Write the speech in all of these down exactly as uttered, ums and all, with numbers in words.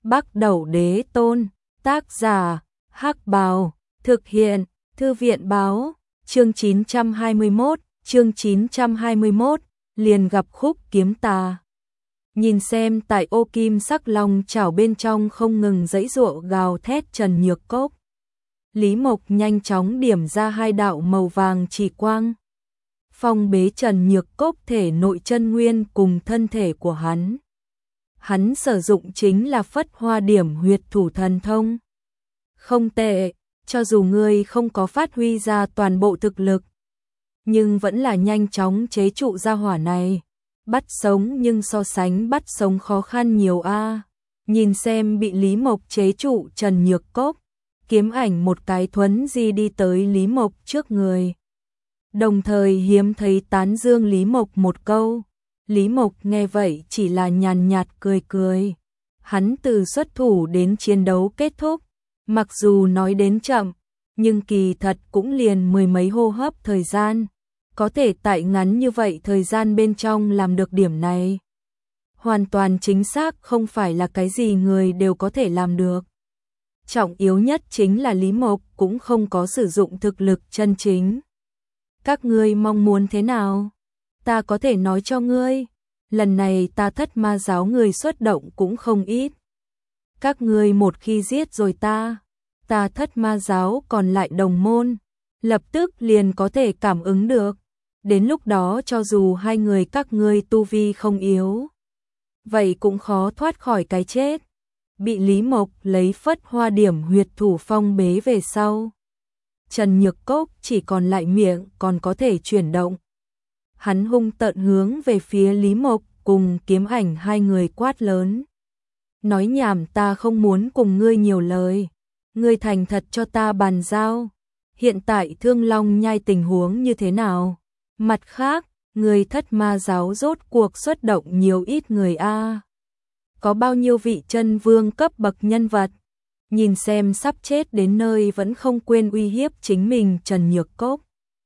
Bắc Đẩu Đế Tôn, tác giả, Hắc Bào, thực hiện, Thư viện báo, chương chín trăm hai mươi mốt, chương chín trăm hai mươi mốt, liền gặp khúc kiếm tà. Nhìn xem tại ô kim sắc long chảo bên trong không ngừng giãy giụa gào thét Trần Nhược Cốc. Lý Mộc nhanh chóng điểm ra hai đạo màu vàng chỉ quang. Phong bế Trần Nhược Cốc thể nội chân nguyên cùng thân thể của hắn. Hắn sử dụng chính là Phất Hoa Điểm huyệt thủ thần thông. Không tệ, cho dù ngươi không có phát huy ra toàn bộ thực lực, nhưng vẫn là nhanh chóng chế trụ ra hỏa này. Bắt sống nhưng so sánh bắt sống khó khăn nhiều a. Nhìn xem bị Lý Mộc chế trụ Trần Nhược Cốc, kiếm ảnh một cái thuấn di đi tới Lý Mộc trước người. Đồng thời hiếm thấy tán dương Lý Mộc một câu. Lý Mộc nghe vậy chỉ là nhàn nhạt cười cười. Hắn từ xuất thủ đến chiến đấu kết thúc, mặc dù nói đến chậm, nhưng kỳ thật cũng liền mười mấy hô hấp thời gian. Có thể tại ngắn như vậy thời gian bên trong làm được điểm này, hoàn toàn chính xác không phải là cái gì người đều có thể làm được. Trọng yếu nhất chính là Lý Mộc cũng không có sử dụng thực lực chân chính. Các ngươi mong muốn thế nào? Ta có thể nói cho ngươi, lần này ta Thất Ma giáo người xuất động cũng không ít. Các ngươi một khi giết rồi ta, ta Thất Ma giáo còn lại đồng môn, lập tức liền có thể cảm ứng được. Đến lúc đó cho dù hai người các ngươi tu vi không yếu, vậy cũng khó thoát khỏi cái chết. Bị Lý Mộc lấy Phất Hoa Điểm huyệt thủ phong bế về sau, Trần Nhược Cốc chỉ còn lại miệng còn có thể chuyển động. Hắn hung tợn hướng về phía Lý Mộc cùng kiếm ảnh hai người quát lớn. Nói nhảm, ta không muốn cùng ngươi nhiều lời. Ngươi thành thật cho ta bàn giao. Hiện tại Thương Long Nhai tình huống như thế nào? Mặt khác, người Thất Ma giáo rốt cuộc xuất động nhiều ít người a? Có bao nhiêu vị chân vương cấp bậc nhân vật? Nhìn xem sắp chết đến nơi vẫn không quên uy hiếp chính mình Trần Nhược Cốc.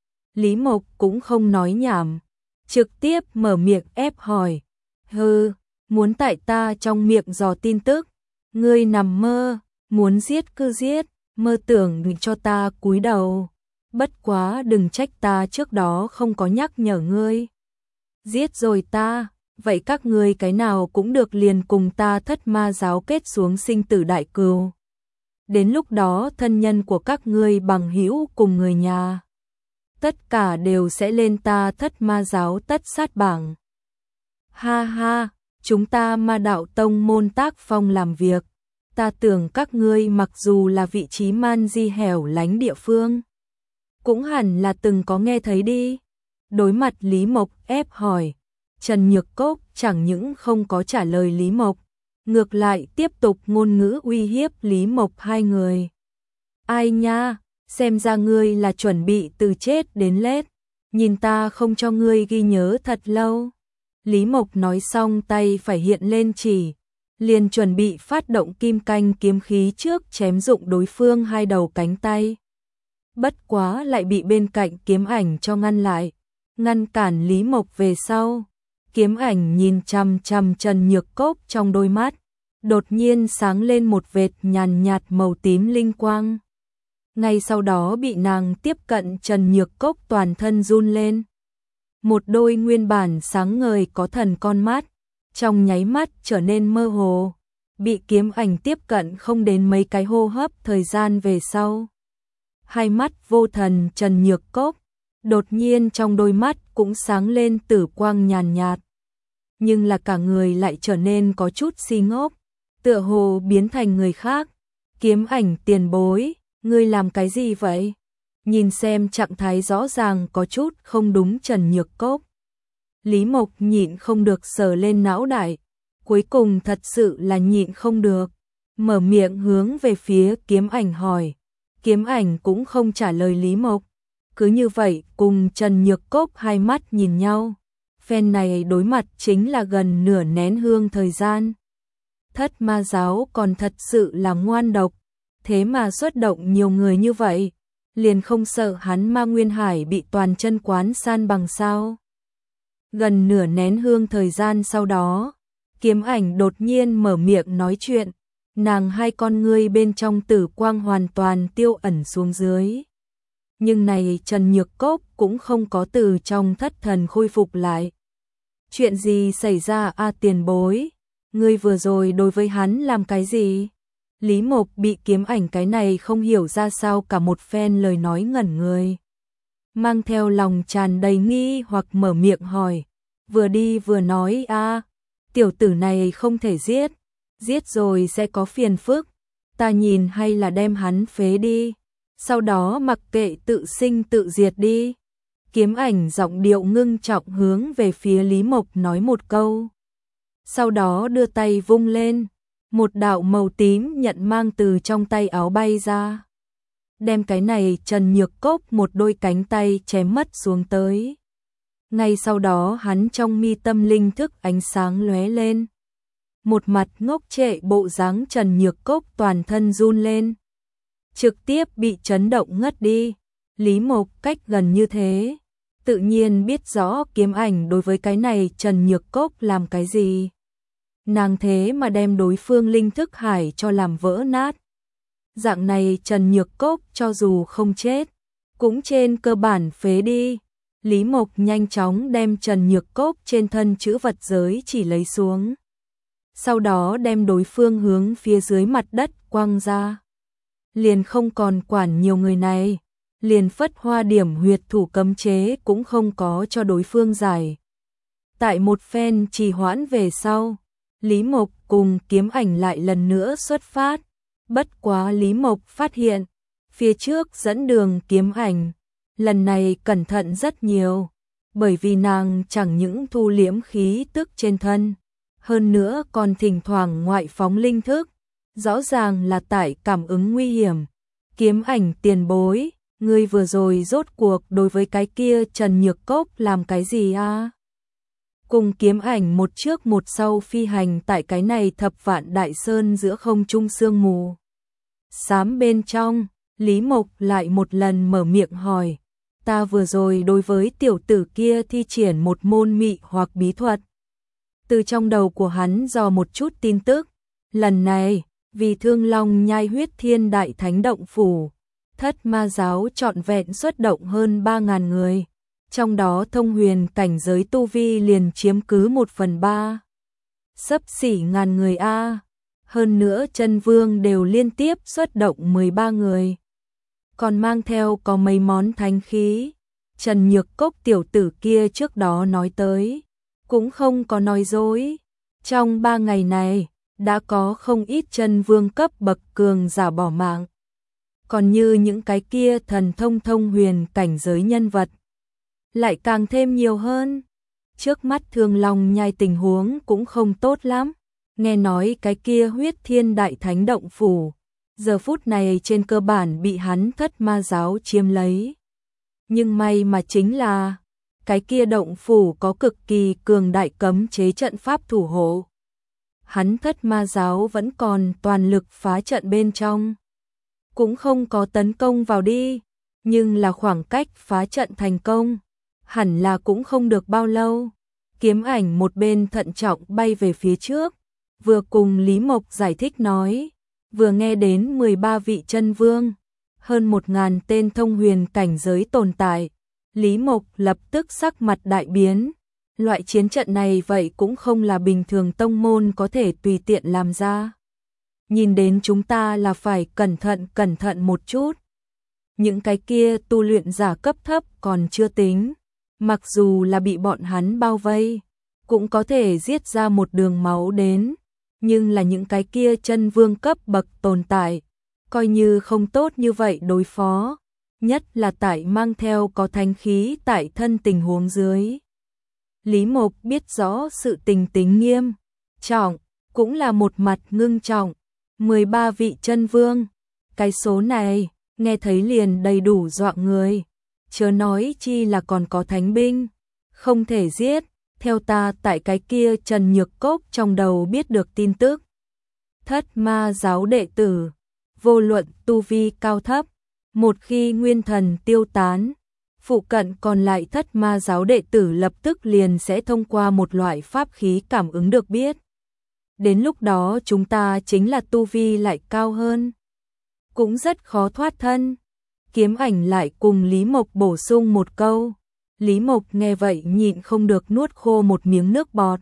Lý Mộc cũng không nói nhảm, trực tiếp mở miệng ép hỏi. Hừ, muốn tại ta trong miệng dò tin tức, ngươi nằm mơ, muốn giết cứ giết, mơ tưởng cho ta cúi đầu. Bất quá đừng trách ta trước đó không có nhắc nhở ngươi. Giết rồi ta, vậy các ngươi cái nào cũng được liền cùng ta Thất Ma giáo kết xuống sinh tử đại cừu. Đến lúc đó thân nhân của các ngươi bằng hữu cùng người nhà, tất cả đều sẽ lên ta Thất Ma giáo tất sát bảng. Ha ha, chúng ta Ma Đạo Tông môn tác phong làm việc, ta tưởng các ngươi mặc dù là vị trí man di hẻo lánh địa phương, cũng hẳn là từng có nghe thấy đi. Đối mặt Lý Mộc ép hỏi, Trần Nhược Cốc chẳng những không có trả lời Lý Mộc, ngược lại tiếp tục ngôn ngữ uy hiếp Lý Mộc hai người. Ai nha, xem ra ngươi là chuẩn bị từ chết đến lết, nhìn ta không cho ngươi ghi nhớ thật lâu. Lý Mộc nói xong tay phải hiện lên chỉ, liền chuẩn bị phát động kim canh kiếm khí trước chém dụng đối phương hai đầu cánh tay. Bất quá lại bị bên cạnh kiếm ảnh cho ngăn lại, ngăn cản Lý Mộc về sau. Kiếm ảnh nhìn chằm chằm Trần Nhược Cốc trong đôi mắt, đột nhiên sáng lên một vệt nhàn nhạt màu tím linh quang. Ngay sau đó bị nàng tiếp cận Trần Nhược Cốc toàn thân run lên. Một đôi nguyên bản sáng ngời có thần con mắt, trong nháy mắt trở nên mơ hồ, bị kiếm ảnh tiếp cận không đến mấy cái hô hấp thời gian về sau. Hai mắt vô thần Trần Nhược Cốc, đột nhiên trong đôi mắt cũng sáng lên tử quang nhàn nhạt. Nhưng là cả người lại trở nên có chút si ngốc, tựa hồ biến thành người khác. Kiếm ảnh tiền bối, ngươi làm cái gì vậy? Nhìn xem trạng thái rõ ràng có chút không đúng Trần Nhược Cốc, Lý Mộc nhịn không được sờ lên não đại, cuối cùng thật sự là nhịn không được, mở miệng hướng về phía kiếm ảnh hỏi. Kiếm ảnh cũng không trả lời Lý Mộc, cứ như vậy cùng Trần Nhược Cốc hai mắt nhìn nhau. Phen này đối mặt chính là gần nửa nén hương thời gian. Thất Ma giáo còn thật sự là ngoan độc, thế mà xuất động nhiều người như vậy, liền không sợ hắn Ma Nguyên Hải bị toàn chân quán san bằng sao? Gần nửa nén hương thời gian sau đó, kiếm ảnh đột nhiên mở miệng nói chuyện, nàng hai con ngươi bên trong tử quang hoàn toàn tiêu ẩn xuống dưới. Nhưng này Trần Nhược Cốc cũng không có từ trong thất thần khôi phục lại. Chuyện gì xảy ra a tiền bối? Ngươi vừa rồi đối với hắn làm cái gì? Lý Mộc bị kiếm ảnh cái này không hiểu ra sao cả một phen lời nói ngẩn người. Mang theo lòng tràn đầy nghi hoặc mở miệng hỏi. Vừa đi vừa nói a tiểu tử này không thể giết. Giết rồi sẽ có phiền phức. Ta nhìn hay là đem hắn phế đi. Sau đó mặc kệ tự sinh tự diệt đi. Kiếm ảnh giọng điệu ngưng trọng hướng về phía Lý Mộc nói một câu. Sau đó đưa tay vung lên. Một đạo màu tím nhận mang từ trong tay áo bay ra. Đem cái này Trần Nhược Cốc một đôi cánh tay chém mất xuống tới. Ngay sau đó hắn trong mi tâm linh thức ánh sáng lóe lên. Một mặt ngốc trệ bộ dáng Trần Nhược Cốc toàn thân run lên. Trực tiếp bị chấn động ngất đi. Lý Mộc cách gần như thế. Tự nhiên biết rõ kiếm ảnh đối với cái này Trần Nhược Cốc làm cái gì. Nàng thế mà đem đối phương linh thức hải cho làm vỡ nát. Dạng này Trần Nhược Cốc cho dù không chết, cũng trên cơ bản phế đi. Lý Mộc nhanh chóng đem Trần Nhược Cốc trên thân chữ vật giới chỉ lấy xuống. Sau đó đem đối phương hướng phía dưới mặt đất quăng ra. Liền không còn quản nhiều người này. Liền phất hoa điểm huyệt thủ cấm chế cũng không có cho đối phương giải. Tại một phen trì hoãn về sau, Lý Mộc cùng kiếm ảnh lại lần nữa xuất phát. Bất quá Lý Mộc phát hiện, phía trước dẫn đường kiếm ảnh, lần này cẩn thận rất nhiều, bởi vì nàng chẳng những thu liễm khí tức trên thân, hơn nữa còn thỉnh thoảng ngoại phóng linh thức, rõ ràng là tại cảm ứng nguy hiểm. Kiếm ảnh tiền bối, ngươi vừa rồi rốt cuộc đối với cái kia Trần Nhược Cốc làm cái gì a? Cùng kiếm ảnh một trước một sau phi hành tại cái này thập vạn đại sơn giữa không trung sương mù. Xám bên trong, Lý Mộc lại một lần mở miệng hỏi. Ta vừa rồi đối với tiểu tử kia thi triển một môn mị hoặc bí thuật. Từ trong đầu của hắn dò một chút tin tức. Lần này, vì Thương Long nhai huyết thiên đại thánh động phủ, thất ma giáo trọn vẹn xuất động hơn ba ngàn người. Trong đó thông huyền cảnh giới tu vi liền chiếm cứ một phần ba. Xấp xỉ ngàn người A. Hơn nữa chân vương đều liên tiếp xuất động mười ba người. Còn mang theo có mấy món thánh khí. Trần Nhược Cốc tiểu tử kia trước đó nói tới. Cũng không có nói dối. Trong ba ngày này, đã có không ít chân vương cấp bậc cường giả bỏ mạng. Còn như những cái kia thần thông thông huyền cảnh giới nhân vật, lại càng thêm nhiều hơn. Trước mắt Thương Long nhai tình huống cũng không tốt lắm. Nghe nói cái kia huyết thiên đại thánh động phủ, giờ phút này trên cơ bản bị hắn thất ma giáo chiếm lấy. Nhưng may mà chính là, cái kia động phủ có cực kỳ cường đại cấm chế trận pháp thủ hộ. Hắn thất ma giáo vẫn còn toàn lực phá trận bên trong. Cũng không có tấn công vào đi, nhưng là khoảng cách phá trận thành công. Hẳn là cũng không được bao lâu. Kiếm ảnh một bên thận trọng bay về phía trước, vừa cùng Lý Mộc giải thích nói, vừa nghe đến mười ba vị chân vương, hơn một ngàn tên thông huyền cảnh giới tồn tại. Lý Mộc lập tức sắc mặt đại biến. Loại chiến trận này vậy cũng không là bình thường tông môn có thể tùy tiện làm ra. Nhìn đến chúng ta là phải cẩn thận cẩn thận một chút. Những cái kia tu luyện giả cấp thấp còn chưa tính. Mặc dù là bị bọn hắn bao vây, cũng có thể giết ra một đường máu đến. Nhưng là những cái kia chân vương cấp bậc tồn tại, coi như không tốt như vậy đối phó. Nhất là tại mang theo có thánh khí tại thân tình huống dưới. Lý Mộc biết rõ sự tình tính nghiêm trọng, cũng là một mặt ngưng trọng. mười ba vị chân vương, cái số này, nghe thấy liền đầy đủ dọa người. Chớ nói chi là còn có thánh binh, không thể giết. Theo ta tại cái kia Trần Nhược Cốc trong đầu biết được tin tức. Thất ma giáo đệ tử, vô luận tu vi cao thấp, một khi nguyên thần tiêu tán, phụ cận còn lại thất ma giáo đệ tử lập tức liền sẽ thông qua một loại pháp khí cảm ứng được biết. đến lúc đó chúng ta chính là tu vi lại cao hơn, cũng rất khó thoát thân. Kiếm Ảnh lại cùng Lý Mộc bổ sung một câu. Lý Mộc nghe vậy nhịn không được nuốt khô một miếng nước bọt.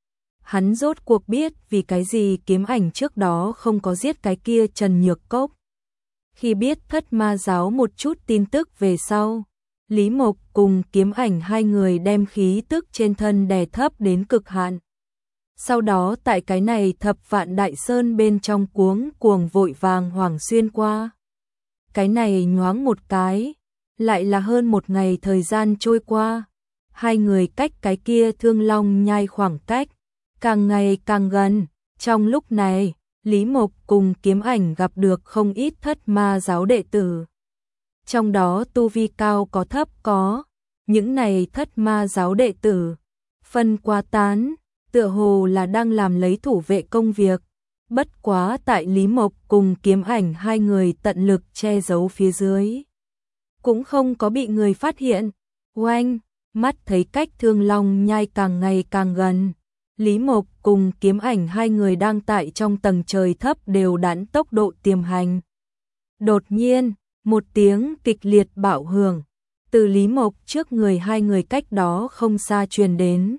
Hắn rốt cuộc biết vì cái gì Kiếm Ảnh trước đó không có giết cái kia Trần Nhược Cốc. Khi biết Thất Ma giáo một chút tin tức về sau, Lý Mộc cùng Kiếm Ảnh hai người đem khí tức trên thân đè thấp đến cực hạn. Sau đó tại cái này thập vạn đại sơn bên trong cuống cuồng vội vàng hoảng xuyên qua. Cái này nhoáng một cái, lại là hơn một ngày thời gian trôi qua. Hai người cách cái kia Thương Long Nhai khoảng cách, càng ngày càng gần. Trong lúc này, Lý Mộc cùng Kiếm Ảnh gặp được không ít Thất Ma giáo đệ tử. Trong đó tu vi cao có thấp có, những này Thất Ma giáo đệ tử phân qua tán, tựa hồ là đang làm lấy thủ vệ công việc. Bất quá tại Lý Mộc cùng Kiếm Ảnh hai người tận lực che giấu phía dưới, cũng không có bị người phát hiện. Oanh, mắt thấy cách Thương Long Nhai càng ngày càng gần, Lý Mộc cùng Kiếm Ảnh hai người đang tại trong tầng trời thấp đều đặn tốc độ tiềm hành. Đột nhiên, một tiếng kịch liệt bạo hưởng từ Lý Mộc trước người hai người cách đó không xa truyền đến.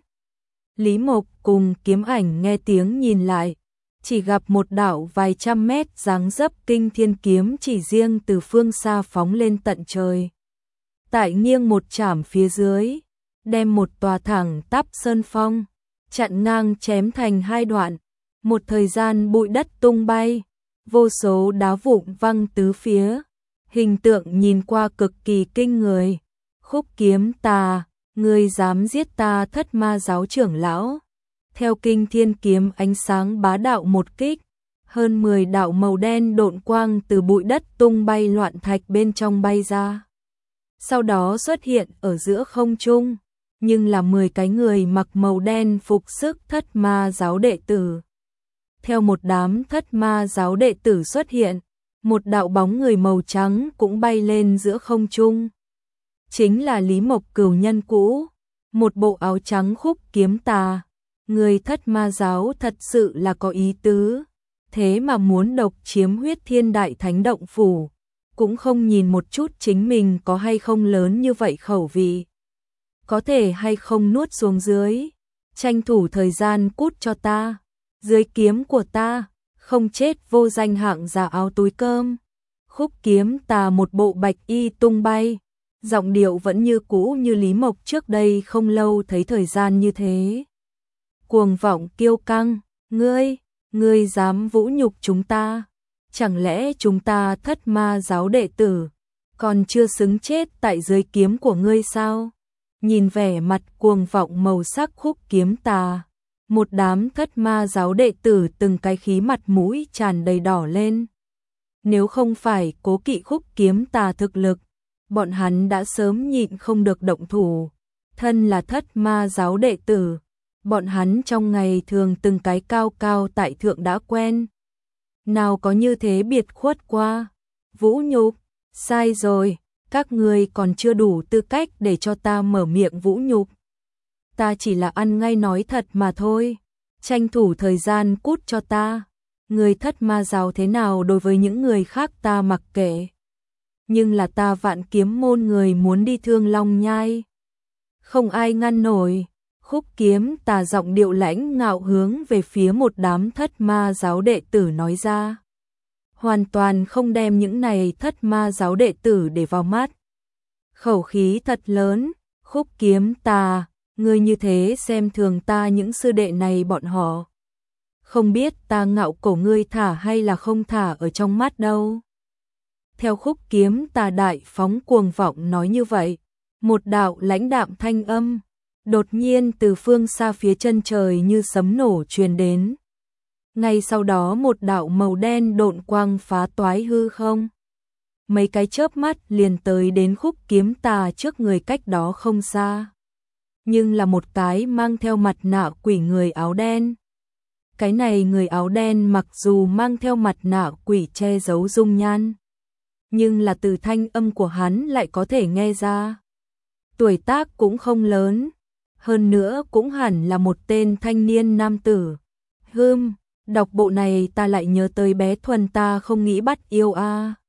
Lý Mộc cùng Kiếm Ảnh nghe tiếng nhìn lại, chỉ gặp một đạo vài trăm mét dáng dấp kinh thiên kiếm chỉ riêng từ phương xa phóng lên tận trời. Tại nghiêng một chảm phía dưới, đem một tòa thẳng tắp sơn phong chặn ngang chém thành hai đoạn. Một thời gian bụi đất tung bay, vô số đá vụn văng tứ phía, hình tượng nhìn qua cực kỳ kinh người. Khúc Kiếm Tà, ngươi dám giết ta Thất Ma giáo trưởng lão? Theo kinh thiên kiếm ánh sáng bá đạo một kích, hơn mười đạo màu đen độn quang từ bụi đất tung bay loạn thạch bên trong bay ra. Sau đó xuất hiện ở giữa không trung, nhưng là mười cái người mặc màu đen phục sức Thất Ma giáo đệ tử. Theo một đám Thất Ma giáo đệ tử xuất hiện, một đạo bóng người màu trắng cũng bay lên giữa không trung. Chính là Lý Mộc cửu nhân cũ, một bộ áo trắng. Khúc Kiếm Tà, người Thất Ma giáo thật sự là có ý tứ, thế mà muốn độc chiếm Huyết Thiên Đại Thánh động phủ, cũng không nhìn một chút chính mình có hay không lớn như vậy khẩu vị, có thể hay không nuốt xuống dưới. Tranh thủ thời gian cút cho ta, dưới kiếm của ta, không chết vô danh hạng giả áo túi cơm. Khúc Kiếm Tà một bộ bạch y tung bay, giọng điệu vẫn như cũ như Lý Mộc trước đây không lâu thấy thời gian như thế. Cuồng vọng kiêu căng, ngươi, ngươi dám vũ nhục chúng ta? Chẳng lẽ chúng ta Thất Ma giáo đệ tử còn chưa xứng chết tại dưới kiếm của ngươi sao? Nhìn vẻ mặt cuồng vọng màu sắc Khúc Kiếm Tà, một đám Thất Ma giáo đệ tử từng cái khí mặt mũi tràn đầy đỏ lên. Nếu không phải cố kỵ Khúc Kiếm Tà thực lực, bọn hắn đã sớm nhịn không được động thủ. Thân là Thất Ma giáo đệ tử, bọn hắn trong ngày thường từng cái cao cao tại thượng đã quen, nào có như thế biệt khuất qua. Vũ nhục, sai rồi, các ngươi còn chưa đủ tư cách để cho ta mở miệng vũ nhục. Ta chỉ là ăn ngay nói thật mà thôi, tranh thủ thời gian cút cho ta. Người Thất Ma giáo thế nào đối với những người khác ta mặc kệ, nhưng là ta Vạn Kiếm môn người muốn đi Thương Long Nhai, không ai ngăn nổi. Khúc Kiếm Tà giọng điệu lãnh ngạo hướng về phía một đám Thất Ma giáo đệ tử nói ra, hoàn toàn không đem những này Thất Ma giáo đệ tử để vào mắt. Khẩu khí thật lớn. Khúc Kiếm Tà, ngươi như thế xem thường ta những sư đệ này bọn họ, không biết ta ngạo cổ ngươi thả hay là không thả ở trong mắt đâu. Theo Khúc Kiếm Tà đại phóng cuồng vọng nói như vậy, một đạo lãnh đạm thanh âm đột nhiên từ phương xa phía chân trời như sấm nổ truyền đến. Ngay sau đó một đạo màu đen độn quang phá toái hư không, mấy cái chớp mắt liền tới đến Khúc Kiếm Tà trước người cách đó không xa. Nhưng là một cái mang theo mặt nạ quỷ người áo đen. Cái này người áo đen mặc dù mang theo mặt nạ quỷ che giấu dung nhan, nhưng là từ thanh âm của hắn lại có thể nghe ra, tuổi tác cũng không lớn, hơn nữa cũng hẳn là một tên thanh niên nam tử. Hừm, Đọc bộ này ta lại nhớ tới bé Thuần ta không nghĩ bắt yêu a.